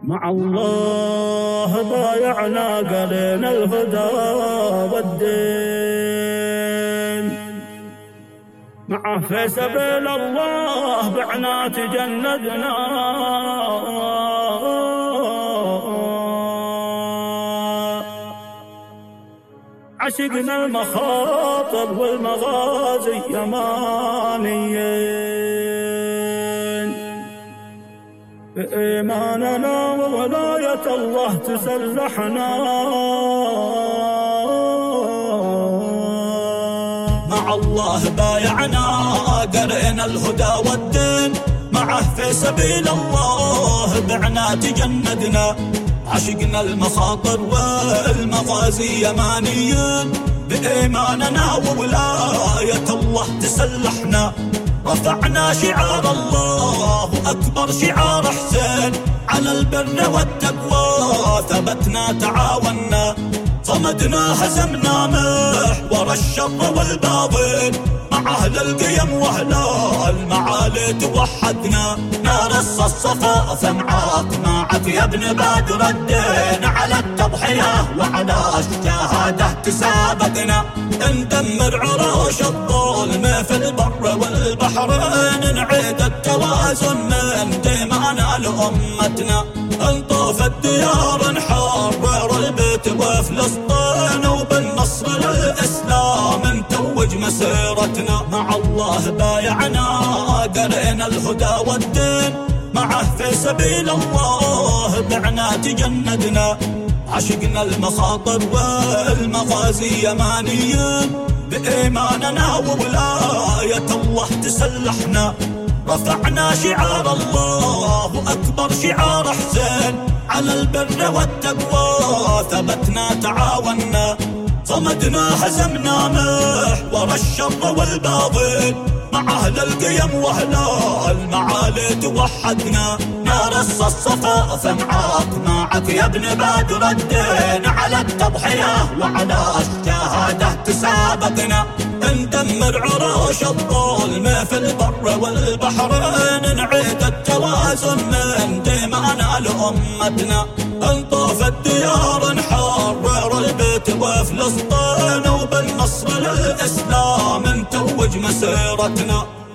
مع الله بايعنا قرينا الهدى والدين، معه في سبيل الله بعنا تجندنا. عشقنا المخاطر والمغازي يمانيين، بإيماننا وولاية الله تسلحنا. مع الله بايعنا قرينا الهدى والدين، معه في سبيل الله بعنا تجندنا. عشقنا المخاطر والمغازي يمانيين، بإيماننا وولاية الله تسلحنا. رفعنا شعار الله أكبر شعار حسين، على البر والتقوى ثبتنا تعاوننا. صمدنا هزمنا محور الشر والباطل، مع أهل القيم وأهل المعالي توحدنا. نرص الصفا معاك معك يا ابن بدر الدين، على التضحية وعلى الشهادة تسابقنا. ندمر عروش الظلم في البر والبحرين، نعيد التوازن من دمانا لأمتنا. نطوف الديار نحرر البيت وفلسطين، وبالنصر للإسلام نتوج مسيرتنا. مع الله بايعنا قرينا الهدى والدين، معه في سبيل الله بعنا تجندنا. عشقنا المخاطر والمغازي يمانيين، بإيماننا وولاية الله تسلحنا. رفعنا شعار الله أكبر شعار حسين، على البر والتقوى ثبتنا تعاوننا. صمدنا هزمنا محور الشر والباطل، مع أهل القيم وأهل المعالي توحدنا. نرص الصفا معاك يا ابن بدر الدين، على التضحية وعلى الشهادة تسابقنا. ندمر عروش الظلم في البر والبحرين، نعيد التوازن من دمانا لأمتنا. نطوف الديار نحرر البيت وفلسطين، وبالنصر للإسلام نتوج مسيرتنا.